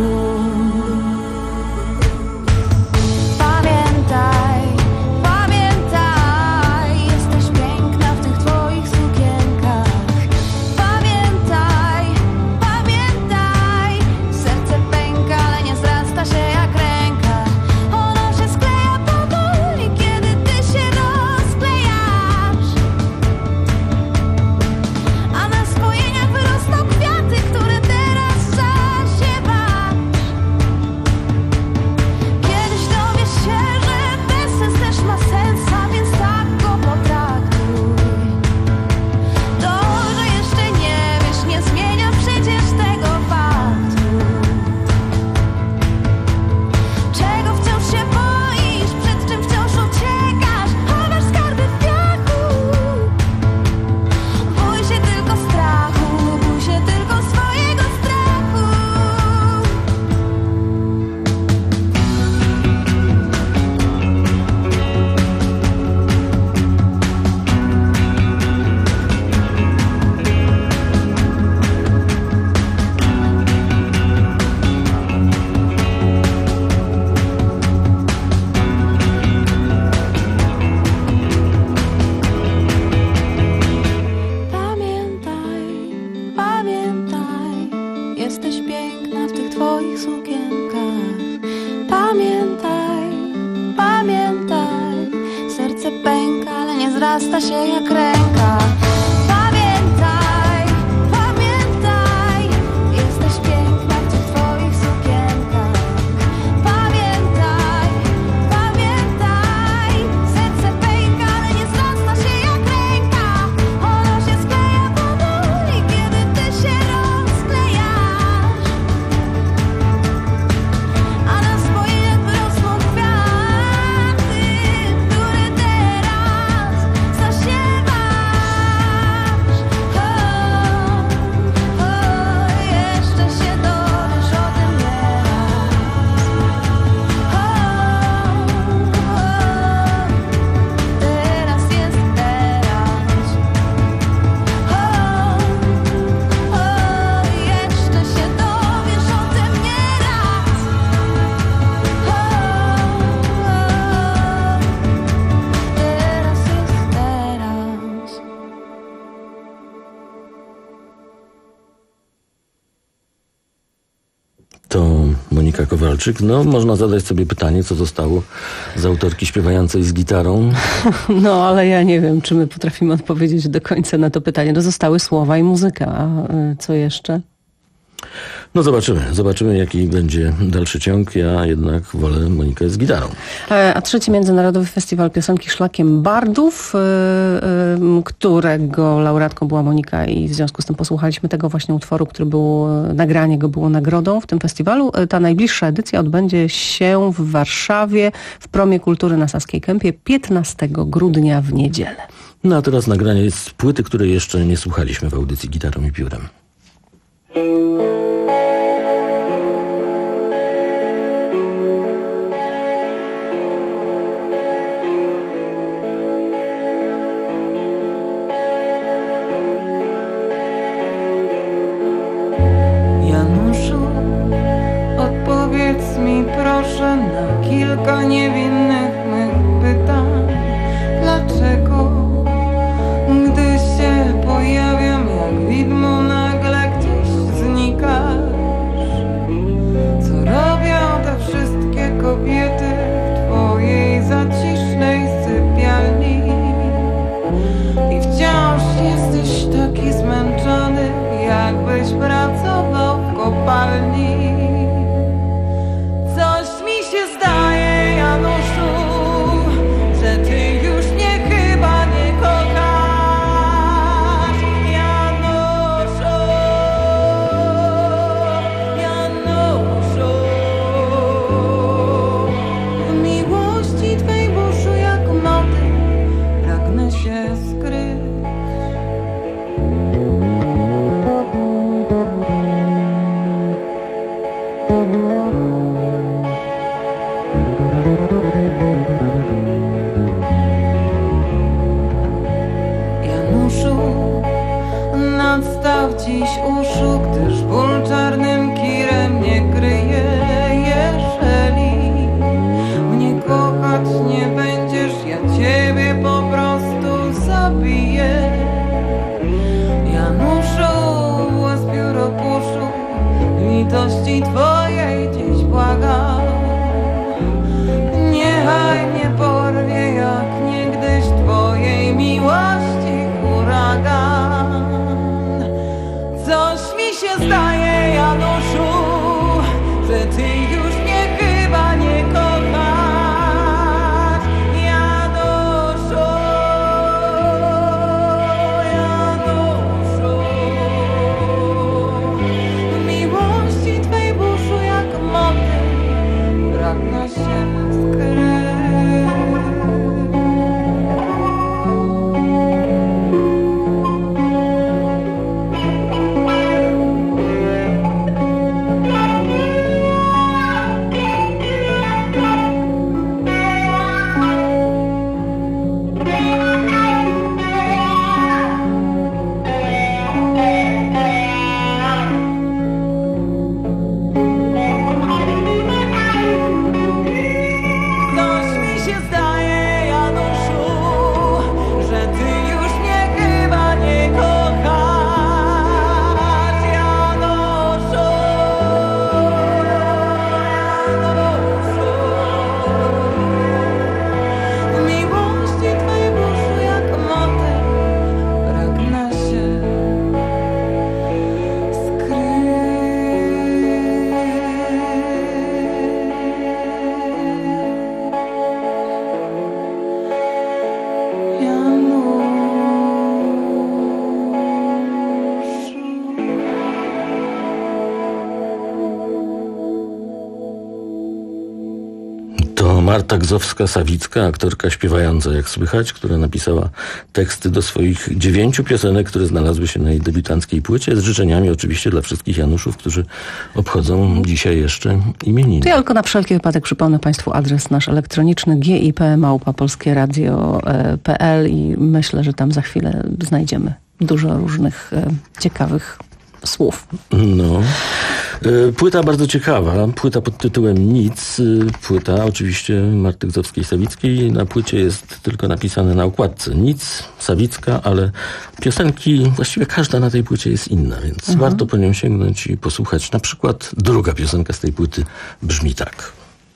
Pamiętaj, pamiętaj, jesteś piękna w tych twoich sukienkach. Pamiętaj, pamiętaj, serce pęka, ale nie zrasta się jak ręka. Zrasta się jak ręka. Pamiętaj, pamiętaj, jesteś piękna w tych twoich sukienkach. Pamiętaj, pamiętaj, serce pęka, ale nie zrasta się jak ręka. Ono się skleja powoli, kiedy ty się rozklejasz, a na spojeniach wyrosną kwiaty, które teraz zasiewasz. To Monika Kowalczyk. No, można zadać sobie pytanie, co zostało z autorki śpiewającej z gitarą. No, ale ja nie wiem, czy my potrafimy odpowiedzieć do końca na to pytanie. No, zostały słowa i muzyka. A co jeszcze? No zobaczymy, zobaczymy jaki będzie dalszy ciąg. Ja jednak wolę Monikę z gitarą. A trzeci Międzynarodowy Festiwal Piosenki Szlakiem Bardów, yy, którego laureatką była Monika i w związku z tym posłuchaliśmy tego właśnie utworu, który był, nagranie go było nagrodą w tym festiwalu. Ta najbliższa edycja odbędzie się w Warszawie w Promie Kultury na Saskiej Kępie piętnastego grudnia w niedzielę. No a teraz nagranie jest z płyty, której jeszcze nie słuchaliśmy w audycji Gitarą i Piórem. Januszu, odpowiedz mi proszę na kilka niewinnych mych pytań. Dlaczego, gdy się pojawiam jak widmo, nagle gdzieś znikasz? Co robią te wszystkie kobiety w twojej zacisznej sypialni? I wciąż jesteś taki zmęczony, jakbyś pracował w kopalni. Coś mi się zdaje, Januszu, że ty już mnie chyba nie kochasz. Januszu, Januszu, w miłości twej buszu jak motyl pragnę się skryć. Januszu, nadstaw dziś uszu, gdyż ból czarnym kirem nie kryje. Jeżeli mnie kochać nie będziesz, ja ciebie po prostu zabiję. Januszu, łez pióro puszu, litości twojej dziś błagam. Niechaj mnie porwie jak niegdyś twojej miłości huragan. Coś mi się zdaje, Januszu, że ty już mnie chyba nie kochasz. Januszu, Januszu, w miłości twej buszu jak motyl pragnę się skryć. Coś mi się zdaje, Januszu, że ty już mnie chyba nie kochasz. Januszu, Januszu, w miłości twej buszu jak motyl pragnę się To Marta Gzowska-Sawicka, aktorka śpiewająca, jak słychać, która napisała teksty do swoich dziewięciu piosenek, które znalazły się na jej debiutanckiej płycie, z życzeniami oczywiście dla wszystkich Januszów, którzy obchodzą dzisiaj jeszcze imieniny. To ja tylko na wszelki wypadek przypomnę Państwu adres nasz elektroniczny g i p małpa polskie radio kropka p l i myślę, że tam za chwilę znajdziemy dużo różnych e, ciekawych słów. No. Płyta bardzo ciekawa, płyta pod tytułem Nic, płyta oczywiście Marty Gzowskiej-Sawickiej. Na płycie jest tylko napisane na okładce Nic, Sawicka, ale piosenki, właściwie każda na tej płycie jest inna, więc mhm. warto po nią sięgnąć i posłuchać. Na przykład druga piosenka z tej płyty brzmi tak.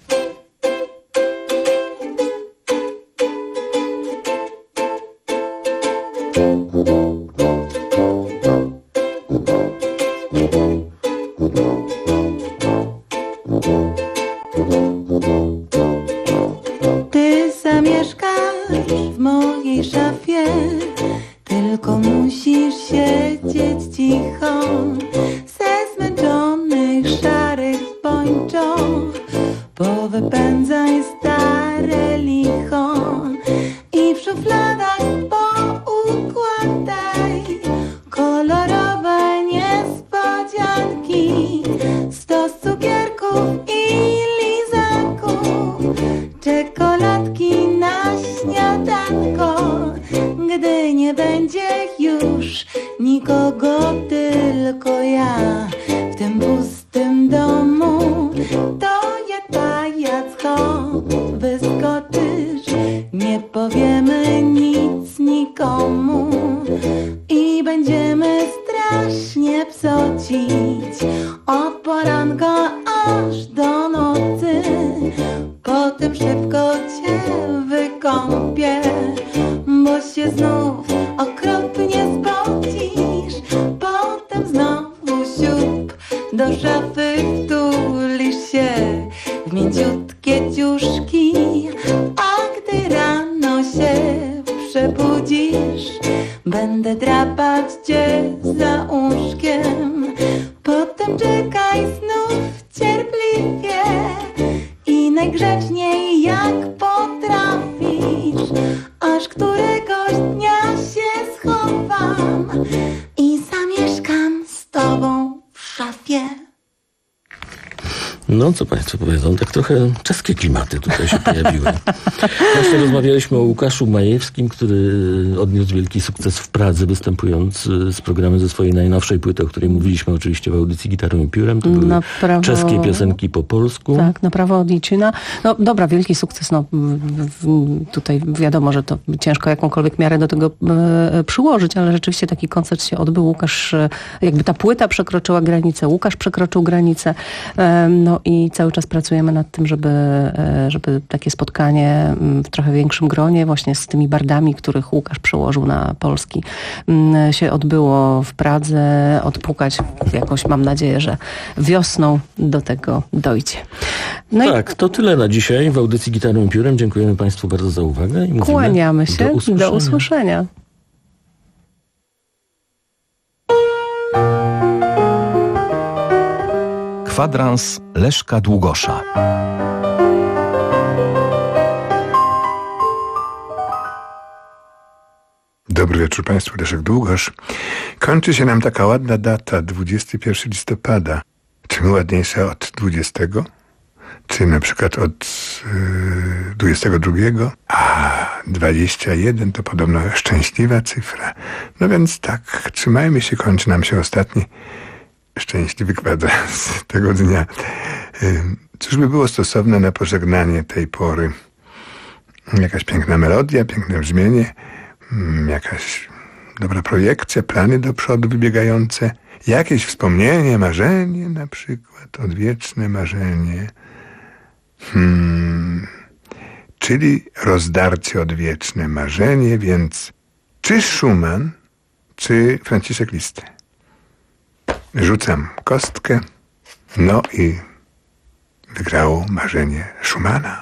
Ty zamieszkasz w mojej szafie, tylko musisz siedzieć cicho. Ze zmęczonych szarych pończoch powypędzaj stare licho i w szufladach poukładaj kolorowe niespodzianki, stos cukierków i lizaków, czekoladki na śniadanko. Gdy nie będzie już nikogo, tylko ja w tym pustym domu, to jak pajac hop wyskoczysz, nie powiemy nic nikomu i będziemy strasznie psocić od poranka aż do nocy. Potem szybko cię wykąpię, bo się znów okropnie spocisz. Potem znowu siup do szafy wtulisz się w mięciutkie ciuszki, a gdy rano się przebudzisz, będę drapać cię za łóżkiem. Potem czekaj znów cierpliwie i najgrzeczniej jak potrafisz, aż któregoś dnia się schowam i zamieszkam z tobą w szafie. No, co państwo powiedzą, tak trochę czeskie klimaty tutaj się pojawiły. Właśnie rozmawialiśmy o Łukaszu Majewskim, który odniósł wielki sukces w Pradze, występując z programem ze swojej najnowszej płyty, o której mówiliśmy oczywiście w audycji Gitarą i Piórem. To były prawo... czeskie piosenki po polsku. Tak, na prawo odliczyna. No dobra, wielki sukces. No, tutaj wiadomo, że to ciężko jakąkolwiek miarę do tego e, przyłożyć, ale rzeczywiście taki koncert się odbył. Łukasz, jakby ta płyta przekroczyła granicę, Łukasz przekroczył granicę. E, no i cały czas pracujemy nad tym, żeby, żeby takie spotkanie w trochę większym gronie, właśnie z tymi bardami, których Łukasz przełożył na polski, się odbyło w Pradze, odpukać jakoś, mam nadzieję, że wiosną do tego dojdzie. No tak, i... to tyle na dzisiaj w audycji Gitarą i Piórem. Dziękujemy państwu bardzo za uwagę i mówimy kłaniamy się. Do usłyszenia. Do usłyszenia. Kwadrans Leszka Długosza. Dobry wieczór Państwu, Leszek Długosz. Kończy się nam taka ładna data, dwudziestego pierwszego listopada. Czy ładniejsza od dwudziestego? Czy na przykład od yy, dwudziestego drugiego? A dwadzieścia jeden to podobno szczęśliwa cyfra. No więc tak, trzymajmy się, kończy nam się ostatni szczęśliwy kwadrans tego dnia. Cóż by było stosowne na pożegnanie tej pory? Jakaś piękna melodia, piękne brzmienie, jakaś dobra projekcja, plany do przodu wybiegające, jakieś wspomnienie, marzenie na przykład, odwieczne marzenie. Hmm. Czyli rozdarcie odwieczne marzenie, więc czy Schumann, czy Franciszek Liszt? Rzucam kostkę, no i wygrało marzenie Schumana.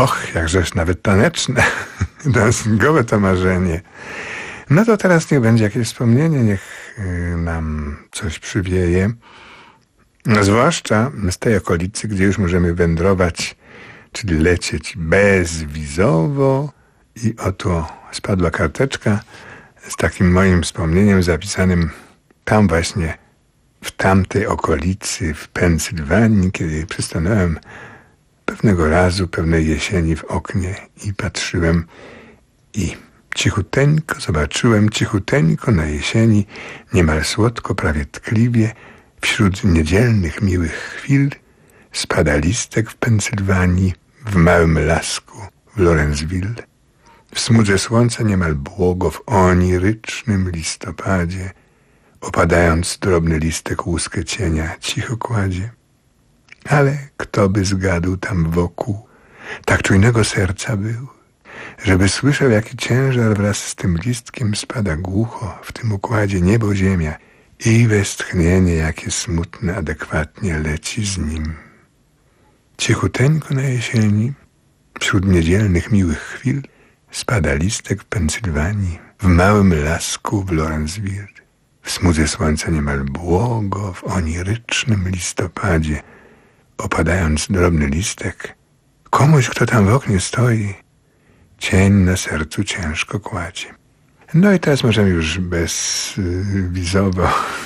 Och, jakżeż nawet taneczne, dancingowe to marzenie. No to teraz niech będzie jakieś wspomnienie, niech y, nam coś przywieje. No, zwłaszcza z tej okolicy, gdzie już możemy wędrować, czyli lecieć bezwizowo. I oto spadła karteczka z takim moim wspomnieniem zapisanym tam właśnie, w tamtej okolicy, w Pensylwanii, kiedy przystanąłem pewnego razu, pewnej jesieni w oknie i patrzyłem i cichuteńko zobaczyłem, cichuteńko na jesieni, niemal słodko, prawie tkliwie, wśród niedzielnych miłych chwil spada listek w Pensylwanii, w małym lasku w Lawrenceville. W smudze słońca niemal błogo w onirycznym listopadzie, opadając drobny listek łuskę cienia cicho kładzie. Ale kto by zgadł tam wokół, tak czujnego serca był, żeby słyszał, jaki ciężar wraz z tym listkiem spada głucho w tym układzie niebo ziemia i westchnienie, jakie smutne adekwatnie leci z nim. Cichuteńko na jesieni, wśród niedzielnych miłych chwil, spada listek w Pensylwanii, w małym lasku w Lawrenceville. W smudze słońca niemal błogo, w onirycznym listopadzie, opadając drobny listek, komuś, kto tam w oknie stoi, cień na sercu ciężko kładzie. No i teraz możemy już bezwizowo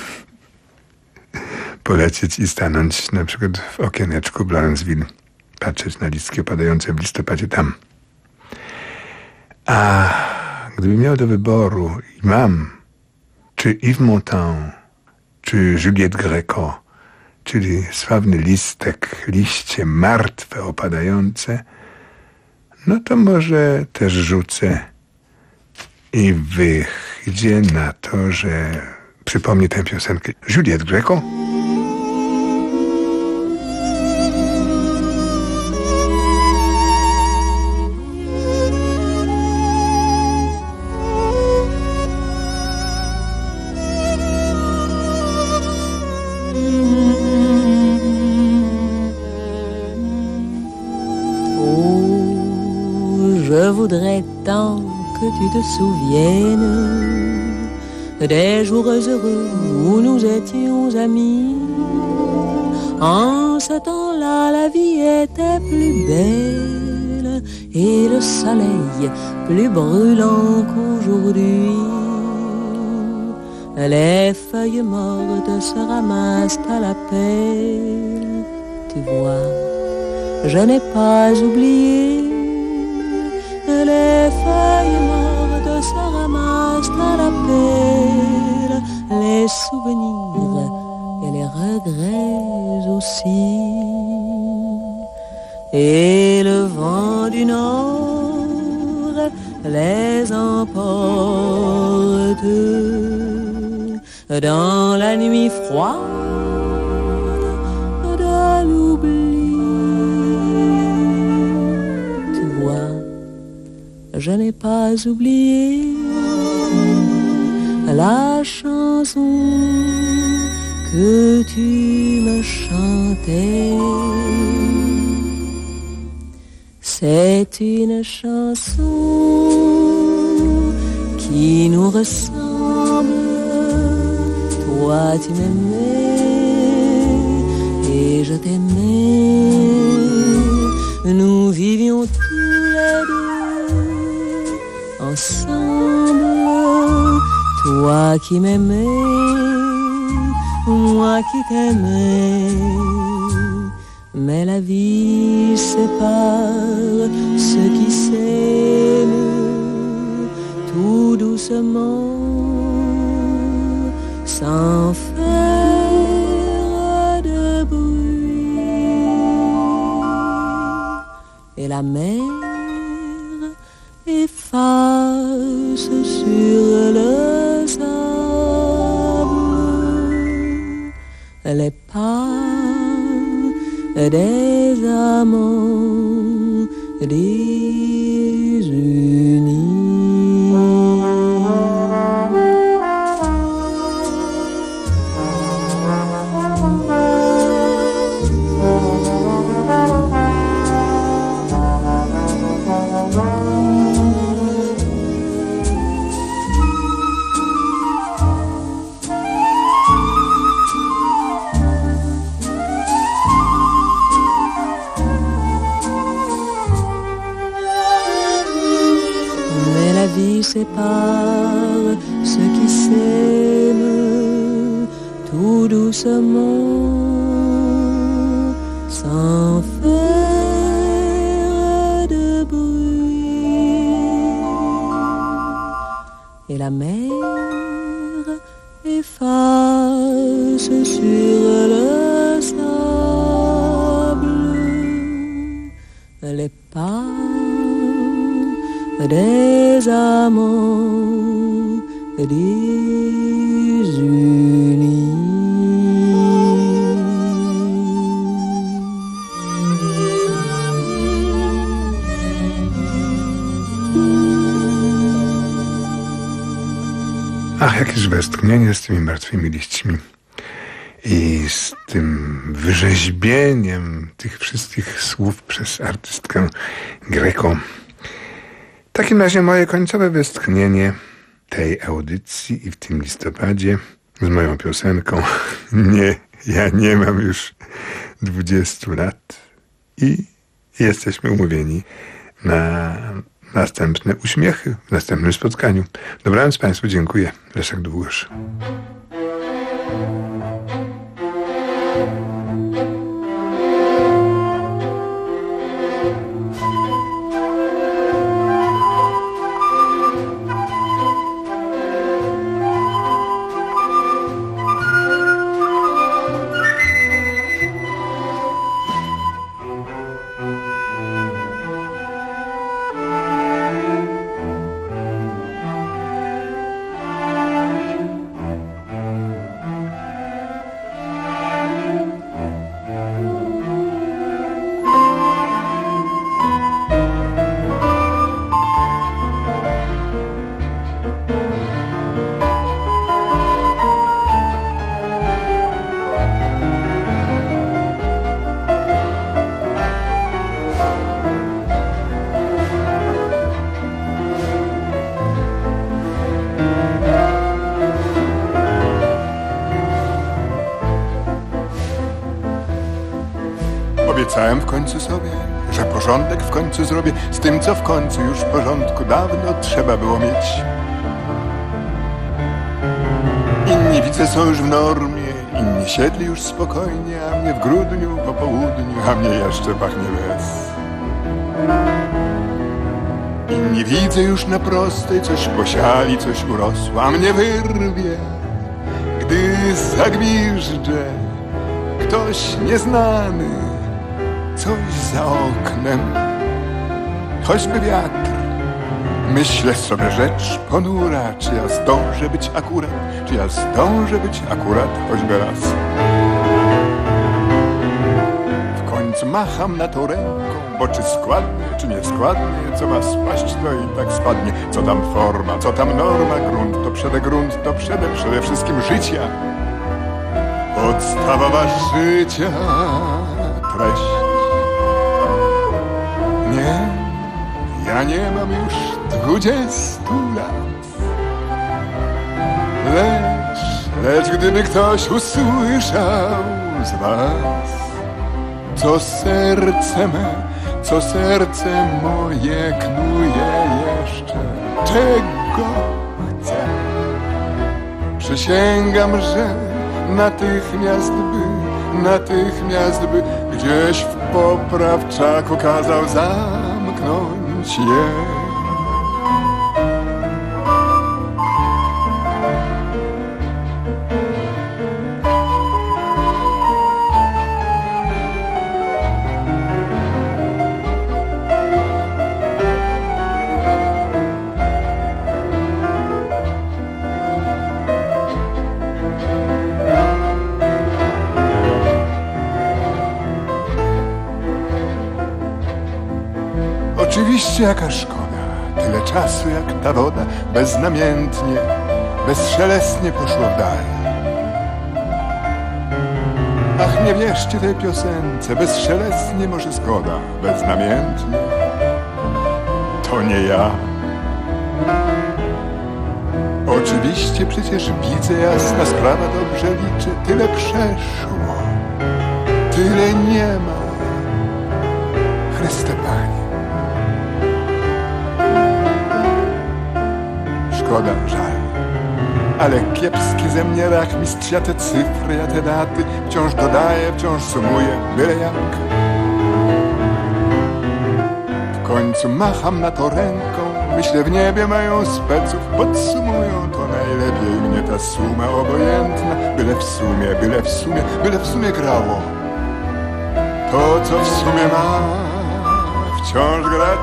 polecieć i stanąć na przykład w okieneczku w Lawrenceville, patrzeć na listki opadające w listopadzie tam. A gdybym miał do wyboru i mam, czy Yves Montand, czy Juliette Gréco, czyli sławny listek, liście martwe, opadające, no to może też rzucę i wyjdzie na to, że przypomnę tę piosenkę Juliette Gréco. Je voudrais tant que tu te souviennes des jours heureux où nous étions amis. En ce temps-là, la vie était plus belle et le soleil plus brûlant qu'aujourd'hui. Les feuilles mortes se ramassent à la pelle. Tu vois, je n'ai pas oublié. Les feuilles mortes se ramassent à la pelle, les souvenirs et les regrets aussi. Et le vent du nord les emporte dans la nuit froide de l'oubli. Tu vois, je n'ai pas oublié la chanson que tu me chantais. C'est une chanson qui nous ressemble. Toi tu m'aimais et je t'aimais. Nous vivions tous les deux ensemble. Toi qui m'aimais, moi qui t'aimais. Mais la vie sépare ceux qui s'aiment tout doucement, sans faire de bruit. Et la mer efface sur le sable les pas des amants désunis. vie sépare ceux qui s'aiment tout doucement, sans faire de bruit. Et la mer efface sur le sable les pas des amants désunis. Ach, jakież westchnienie z tymi martwymi liśćmi i z tym wyrzeźbieniem tych wszystkich słów przez artystkę Greco. W takim razie moje końcowe westchnienie tej audycji i w tym listopadzie z moją piosenką Nie, ja nie mam już dwudziestu lat i jesteśmy umówieni na następne uśmiechy w następnym spotkaniu. Dobranoc Państwu, dziękuję. Leszek Długosz. Obiecałem w końcu sobie, że porządek w końcu zrobię z tym, co w końcu już w porządku dawno trzeba było mieć. Inni widzę są już w normie, inni siedli już spokojnie, a mnie w grudniu, po południu, a mnie jeszcze pachnie bez. Inni widzę już na prostej, coś posiali, coś urosło, a mnie wyrwie, gdy zagwiżdżę ktoś nieznany. Coś za oknem, choćby wiatr. Myślę sobie rzecz ponura, czy ja zdążę być akurat, czy ja zdążę być akurat choćby raz. W końcu macham na to ręką, bo czy składnie, czy nie składnie, co ma spaść, to i tak spadnie. Co tam forma, co tam norma, grunt to przede grunt, to przede, przede wszystkim życia. Podstawowa życia, treść. Nie, ja nie mam już dwudziestu lat. Lecz, lecz gdyby ktoś usłyszał z was, co serce me, co serce moje knuje jeszcze, czego chce. Przysięgam, że natychmiast by, natychmiast by gdzieś w poprawczaku kazał zamknąć je. Oczywiście jaka szkoda, tyle czasu jak ta woda beznamiętnie, bezszelestnie poszło w dal. Ach, nie wierzcie tej piosence, bezszelestnie może zgoda, beznamiętnie, to nie ja. Oczywiście przecież widzę, jasna sprawa, dobrze liczę, tyle przeszło, tyle nie ma. Chryste Panie. szkoda, żal. Ale kiepski ze mnie rachmistrz, ja te cyfry, ja te daty wciąż dodaję, wciąż sumuję, byle jak. W końcu macham na to ręką, myślę w niebie mają speców, podsumują to najlepiej mnie ta suma obojętna. Byle w sumie, byle w sumie, byle w sumie grało to, co w sumie ma wciąż grać.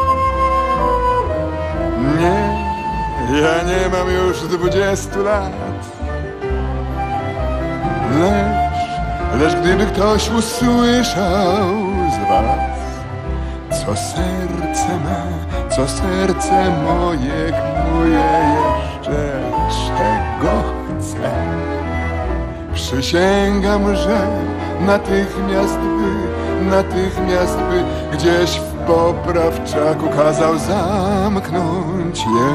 Nie, ja nie mam już dwudziestu lat. Lecz, lecz gdyby ktoś usłyszał z was, co serce ma, co serce moje knuje jeszcze, czego chce, przysięgam, że natychmiast by, natychmiast by gdzieś w poprawczaku kazał zamknąć je.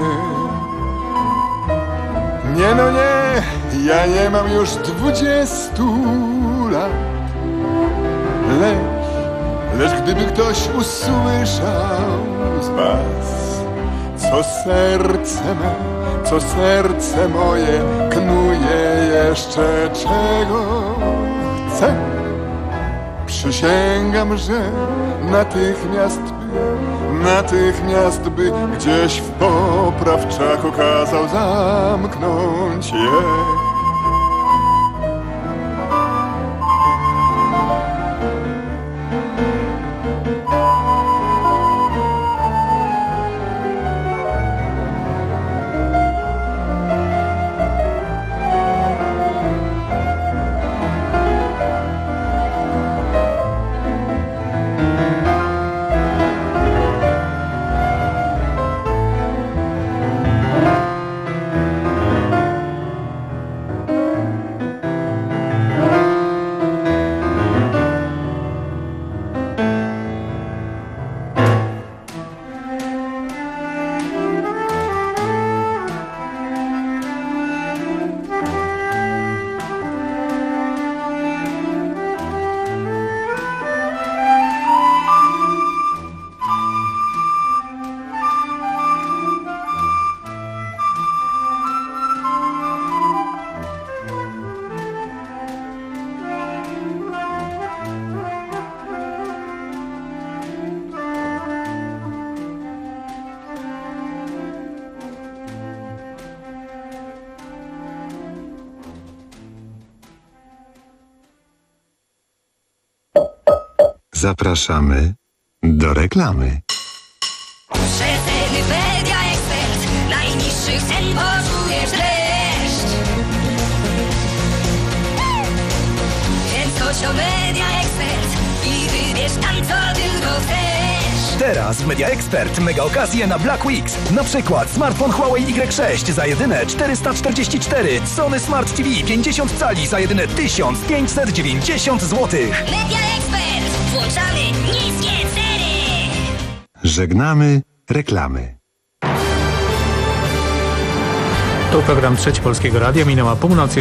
Nie no nie, ja nie mam już dwudziestu lat. Lecz, lecz gdyby ktoś usłyszał z was, co serce ma, co serce moje knuje jeszcze, czego chce, przysięgam, że natychmiast by, natychmiast by gdzieś w poprawczaku kazał zamknąć je. Zapraszamy do reklamy. Przeceny Media Expert. Najniższych cen poczujesz dreszcz. Więc chodź do Media Expert i wybierz tam, co tylko chcesz. Teraz w Media Expert mega okazje na Black Weeks. Na przykład smartfon Huawei Y sześć za jedyne czterysta czterdzieści cztery, Sony Smart T V pięćdziesiąt cali za jedyne tysiąc pięćset dziewięćdziesiąt złotych. Media Expert. Włączamy niskie ceny. Żegnamy reklamy. To program Trzeci Polskiego Radia. Minęła północ.